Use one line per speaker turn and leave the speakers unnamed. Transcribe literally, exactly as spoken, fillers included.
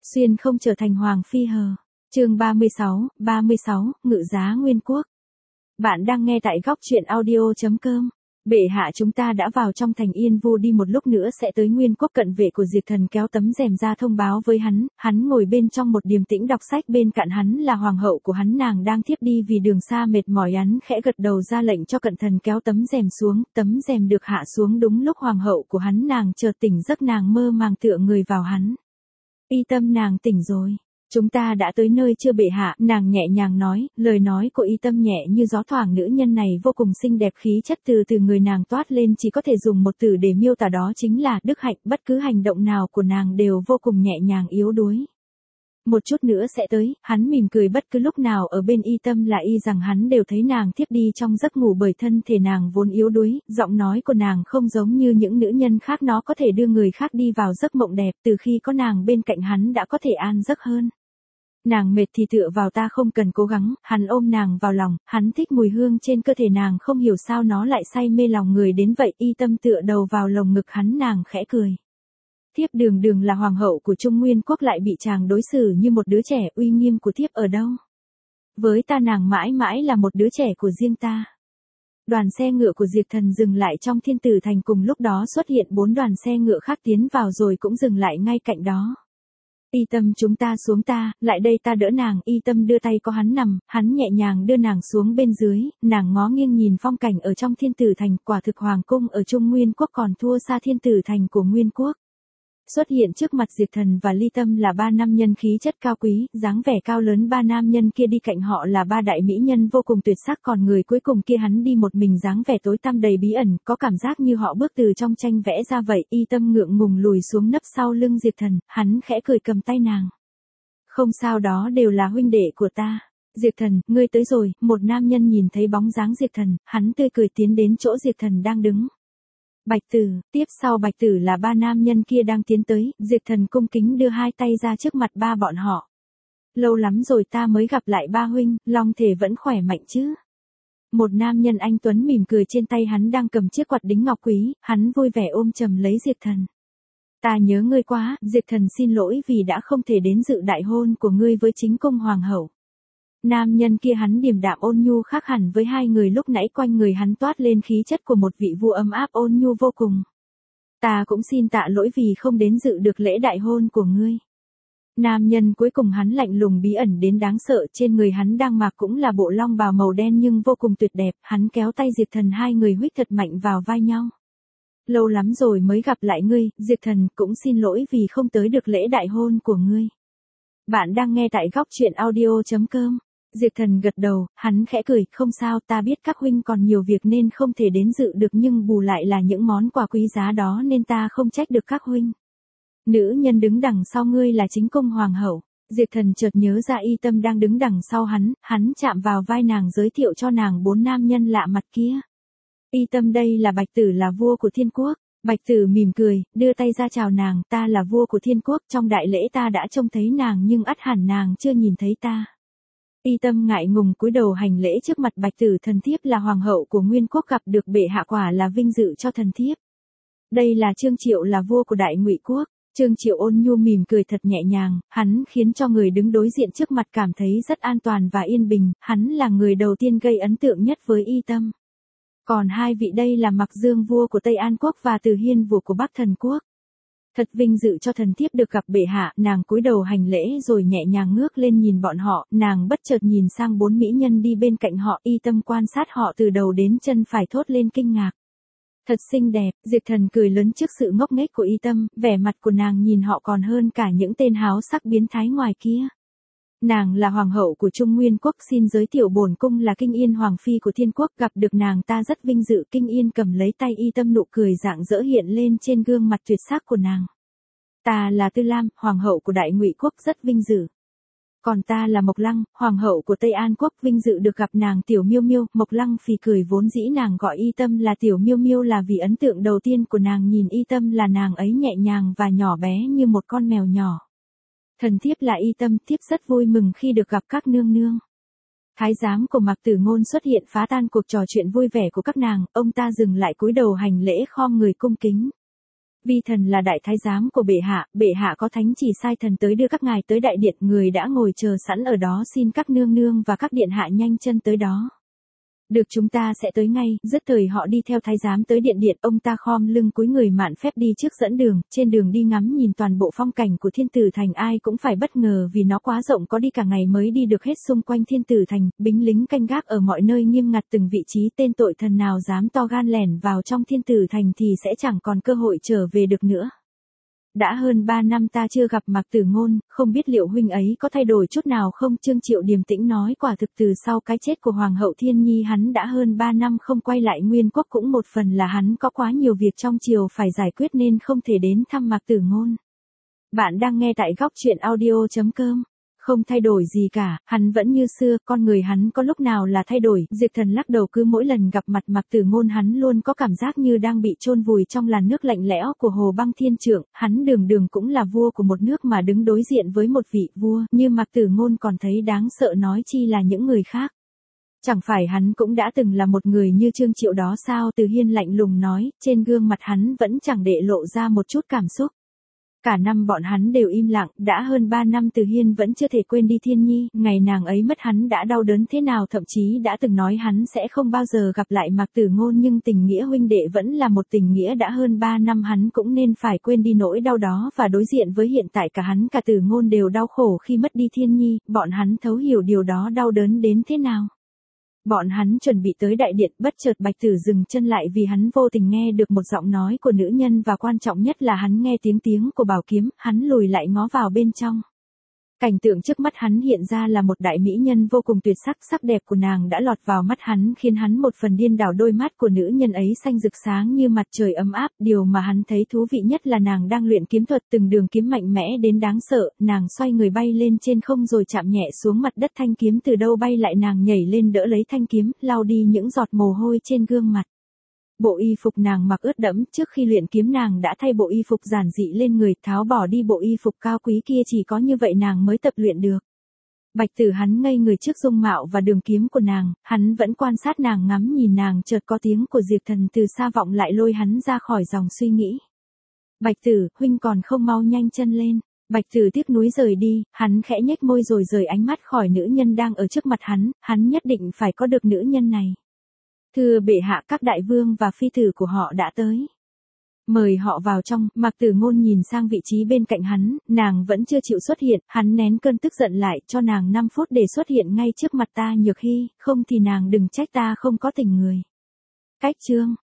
Xuyên không trở thành hoàng phi hờ. Chương ba mươi sáu, ba mươi sáu, ngự giá Nguyên Quốc. Bạn đang nghe tại góc truyện audio chấm com. Bệ hạ chúng ta đã vào trong thành Yên Vu đi một lúc nữa sẽ tới Nguyên Quốc. Cận vệ của Diệt Thần kéo tấm rèm ra thông báo với hắn, hắn ngồi bên trong một điềm tĩnh đọc sách, bên cạnh hắn là hoàng hậu của hắn, nàng đang thiếp đi vì đường xa mệt mỏi. Hắn khẽ gật đầu ra lệnh cho Cận Thần kéo tấm rèm xuống, tấm rèm được hạ xuống đúng lúc hoàng hậu của hắn nàng chợt tỉnh giấc, nàng mơ màng tựa người vào hắn. Y Tâm, nàng tỉnh rồi. Chúng ta đã tới nơi chưa bệ hạ, nàng nhẹ nhàng nói, lời nói của Y Tâm nhẹ như gió thoảng, nữ nhân này vô cùng xinh đẹp, khí chất từ từ người nàng toát lên chỉ có thể dùng một từ để miêu tả, đó chính là đức hạnh, bất cứ hành động nào của nàng đều vô cùng nhẹ nhàng yếu đuối. Một chút nữa sẽ tới, hắn mỉm cười, bất cứ lúc nào ở bên Y Tâm là y rằng hắn đều thấy nàng thiếp đi trong giấc ngủ bởi thân thể nàng vốn yếu đuối, giọng nói của nàng không giống như những nữ nhân khác, nó có thể đưa người khác đi vào giấc mộng đẹp, từ khi có nàng bên cạnh hắn đã có thể an giấc hơn. Nàng mệt thì tựa vào ta, không cần cố gắng, hắn ôm nàng vào lòng, hắn thích mùi hương trên cơ thể nàng, không hiểu sao nó lại say mê lòng người đến vậy. Y Tâm tựa đầu vào lồng ngực hắn, nàng khẽ cười. Thiếp đường đường là hoàng hậu của Trung Nguyên Quốc lại bị chàng đối xử như một đứa trẻ, uy nghiêm của thiếp ở đâu? Với ta nàng mãi mãi là một đứa trẻ của riêng ta. Đoàn xe ngựa của Diệt Thần dừng lại trong Thiên Tử Thành, cùng lúc đó xuất hiện bốn đoàn xe ngựa khác tiến vào rồi cũng dừng lại ngay cạnh đó. Y Tâm, chúng ta xuống, ta, lại đây ta đỡ nàng. Y Tâm đưa tay có hắn nằm, hắn nhẹ nhàng đưa nàng xuống bên dưới, nàng ngó nghiêng nhìn phong cảnh ở trong Thiên Tử Thành, quả thực hoàng cung ở Trung Nguyên Quốc còn thua xa Thiên Tử Thành của Nguyên Quốc. Xuất hiện trước mặt Diệt Thần và Ly Tâm là ba nam nhân khí chất cao quý, dáng vẻ cao lớn, ba nam nhân kia đi cạnh họ là ba đại mỹ nhân vô cùng tuyệt sắc, còn người cuối cùng kia hắn đi một mình, dáng vẻ tối tăm đầy bí ẩn, có cảm giác như họ bước từ trong tranh vẽ ra vậy. Y Tâm ngượng ngùng lùi xuống nấp sau lưng Diệt Thần, hắn khẽ cười cầm tay nàng. Không sao, đó đều là huynh đệ của ta. Diệt Thần, ngươi tới rồi. Một nam nhân nhìn thấy bóng dáng Diệt Thần, hắn tươi cười tiến đến chỗ Diệt Thần đang đứng. Bạch Tử, tiếp sau Bạch Tử là ba nam nhân kia đang tiến tới, Diệt Thần cung kính đưa hai tay ra trước mặt ba bọn họ. Lâu lắm rồi ta mới gặp lại ba huynh, long thể vẫn khỏe mạnh chứ? Một nam nhân anh tuấn mỉm cười, trên tay hắn đang cầm chiếc quạt đính ngọc quý, hắn vui vẻ ôm chầm lấy Diệt Thần. Ta nhớ ngươi quá, Diệt Thần xin lỗi vì đã không thể đến dự đại hôn của ngươi với chính cung hoàng hậu. Nam nhân kia hắn điềm đạm ôn nhu khác hẳn với hai người lúc nãy, quanh người hắn toát lên khí chất của một vị vua ấm áp ôn nhu vô cùng. Ta cũng xin tạ lỗi vì không đến dự được lễ đại hôn của ngươi. Nam nhân cuối cùng hắn lạnh lùng bí ẩn đến đáng sợ, trên người hắn đang mặc cũng là bộ long bào màu đen nhưng vô cùng tuyệt đẹp, hắn kéo tay Diệt Thần, hai người huých thật mạnh vào vai nhau. Lâu lắm rồi mới gặp lại ngươi, Diệt Thần, cũng xin lỗi vì không tới được lễ đại hôn của ngươi. Bạn đang nghe tại góc truyện audio chấm com. Diệt Thần gật đầu, hắn khẽ cười, không sao, ta biết các huynh còn nhiều việc nên không thể đến dự được, nhưng bù lại là những món quà quý giá đó nên ta không trách được các huynh. Nữ nhân đứng đằng sau ngươi là chính cung hoàng hậu. Diệt Thần chợt nhớ ra Y Tâm đang đứng đằng sau hắn, hắn chạm vào vai nàng giới thiệu cho nàng bốn nam nhân lạ mặt kia. Y Tâm, đây là Bạch Tử, là vua của Thiên Quốc. Bạch Tử mỉm cười, đưa tay ra chào nàng, ta là vua của Thiên Quốc, trong đại lễ ta đã trông thấy nàng nhưng ắt hẳn nàng chưa nhìn thấy ta. Y Tâm ngại ngùng cúi đầu hành lễ trước mặt Bạch Tử, thần thiếp là hoàng hậu của Nguyên Quốc, gặp được bệ hạ quả là vinh dự cho thần thiếp. Đây là Trương Triệu, là vua của Đại Ngụy Quốc. Trương Triệu ôn nhu mỉm cười thật nhẹ nhàng, hắn khiến cho người đứng đối diện trước mặt cảm thấy rất an toàn và yên bình, hắn là người đầu tiên gây ấn tượng nhất với Y Tâm. Còn hai vị đây là Mặc Dương vua của Tây An Quốc và Từ Hiên vua của Bắc Thần Quốc. Thật vinh dự cho thần thiếp được gặp bệ hạ, nàng cúi đầu hành lễ rồi nhẹ nhàng ngước lên nhìn bọn họ, nàng bất chợt nhìn sang bốn mỹ nhân đi bên cạnh họ. Y Tâm quan sát họ từ đầu đến chân phải thốt lên kinh ngạc. Thật xinh đẹp. Diệt Thần cười lớn trước sự ngốc nghếch của Y Tâm, vẻ mặt của nàng nhìn họ còn hơn cả những tên háo sắc biến thái ngoài kia. Nàng là hoàng hậu của Trung Nguyên Quốc, xin giới thiệu bổn cung là Kinh Yên hoàng phi của Thiên Quốc, gặp được nàng ta rất vinh dự. Kinh Yên cầm lấy tay Y Tâm, nụ cười rạng rỡ hiện lên trên gương mặt tuyệt sắc của nàng. Ta là Tư Lam, hoàng hậu của Đại Ngụy Quốc, rất vinh dự. Còn ta là Mộc Lăng, hoàng hậu của Tây An Quốc, vinh dự được gặp nàng. Tiểu Miêu Miêu. Mộc Lăng phì cười, vốn dĩ nàng gọi Y Tâm là Tiểu Miêu Miêu là vì ấn tượng đầu tiên của nàng nhìn Y Tâm là nàng ấy nhẹ nhàng và nhỏ bé như một con mèo nhỏ. Thần thiếp là Y Tâm, thiếp rất vui mừng khi được gặp các nương nương. Thái giám của Mạc Tử Ngôn xuất hiện phá tan cuộc trò chuyện vui vẻ của các nàng, ông ta dừng lại cúi đầu hành lễ khom người cung kính. Vi thần là đại thái giám của bệ hạ, bệ hạ có thánh chỉ sai thần tới đưa các ngài tới đại điện, người đã ngồi chờ sẵn ở đó, xin các nương nương và các điện hạ nhanh chân tới đó. Được, chúng ta sẽ tới ngay. Dứt thời họ đi theo thái giám tới điện điện, ông ta khom lưng cúi người mạn phép đi trước dẫn đường, trên đường đi ngắm nhìn toàn bộ phong cảnh của Thiên Tử Thành, ai cũng phải bất ngờ vì nó quá rộng, có đi cả ngày mới đi được hết xung quanh Thiên Tử Thành, binh lính canh gác ở mọi nơi nghiêm ngặt từng vị trí, tên tội thần nào dám to gan lẻn vào trong Thiên Tử Thành thì sẽ chẳng còn cơ hội trở về được nữa. Đã hơn ba năm ta chưa gặp Mạc Tử Ngôn, không biết liệu huynh ấy có thay đổi chút nào không? Trương Triệu điềm tĩnh nói, quả thực từ sau cái chết của Hoàng hậu Thiên Nhi hắn đã hơn ba năm không quay lại Nguyên Quốc, cũng một phần là hắn có quá nhiều việc trong triều phải giải quyết nên không thể đến thăm Mạc Tử Ngôn. Bạn đang nghe tại góc truyện audio chấm com. Không thay đổi gì cả, hắn vẫn như xưa, con người hắn có lúc nào là thay đổi? Diệp Thần lắc đầu, cứ mỗi lần gặp mặt Mạc Tử Ngôn hắn luôn có cảm giác như đang bị chôn vùi trong làn nước lạnh lẽo của Hồ Băng Thiên Trượng, hắn đường đường cũng là vua của một nước mà đứng đối diện với một vị vua như Mạc Tử Ngôn còn thấy đáng sợ, nói chi là những người khác. Chẳng phải hắn cũng đã từng là một người như Trương Triệu đó sao? Từ Hiên lạnh lùng nói, trên gương mặt hắn vẫn chẳng để lộ ra một chút cảm xúc. Cả năm bọn hắn đều im lặng, đã hơn ba năm Từ Hiên vẫn chưa thể quên đi Thiên Nhi, ngày nàng ấy mất hắn đã đau đớn thế nào, thậm chí đã từng nói hắn sẽ không bao giờ gặp lại Mạc Tử Ngôn, nhưng tình nghĩa huynh đệ vẫn là một tình nghĩa, đã hơn ba năm hắn cũng nên phải quên đi nỗi đau đó, và đối diện với hiện tại cả hắn cả Tử Ngôn đều đau khổ khi mất đi Thiên Nhi, bọn hắn thấu hiểu điều đó đau đớn đến thế nào. Bọn hắn chuẩn bị tới đại điện, bất chợt Bạch Tử dừng chân lại vì hắn vô tình nghe được một giọng nói của nữ nhân, và quan trọng nhất là hắn nghe tiếng tiếng của bảo kiếm, hắn lùi lại ngó vào bên trong. Cảnh tượng trước mắt hắn hiện ra là một đại mỹ nhân vô cùng tuyệt sắc, sắc đẹp của nàng đã lọt vào mắt hắn khiến hắn một phần điên đảo, đôi mắt của nữ nhân ấy xanh rực sáng như mặt trời ấm áp, điều mà hắn thấy thú vị nhất là nàng đang luyện kiếm thuật, từng đường kiếm mạnh mẽ đến đáng sợ, nàng xoay người bay lên trên không rồi chạm nhẹ xuống mặt đất, thanh kiếm từ đâu bay lại, nàng nhảy lên đỡ lấy thanh kiếm, lau đi những giọt mồ hôi trên gương mặt. Bộ y phục nàng mặc ướt đẫm, trước khi luyện kiếm nàng đã thay bộ y phục giản dị lên người, tháo bỏ đi bộ y phục cao quý kia, chỉ có như vậy nàng mới tập luyện được. Bạch Tử hắn ngây người trước dung mạo và đường kiếm của nàng, hắn vẫn quan sát nàng, ngắm nhìn nàng, chợt có tiếng của Diệp Thần từ xa vọng lại, lôi hắn ra khỏi dòng suy nghĩ. Bạch Tử, huynh còn không mau nhanh chân lên. Bạch Tử tiếc nuối rời đi, hắn khẽ nhếch môi rồi rời ánh mắt khỏi nữ nhân đang ở trước mặt hắn, hắn nhất định phải có được nữ nhân này. Thưa bệ hạ, các đại vương và phi tử của họ đã tới. Mời họ vào trong. Mạc Tử Ngôn nhìn sang vị trí bên cạnh hắn, nàng vẫn chưa chịu xuất hiện, hắn nén cơn tức giận lại, cho nàng năm phút để xuất hiện ngay trước mặt ta. Nhược Hy, không thì nàng đừng trách ta không có tình người. Cách chương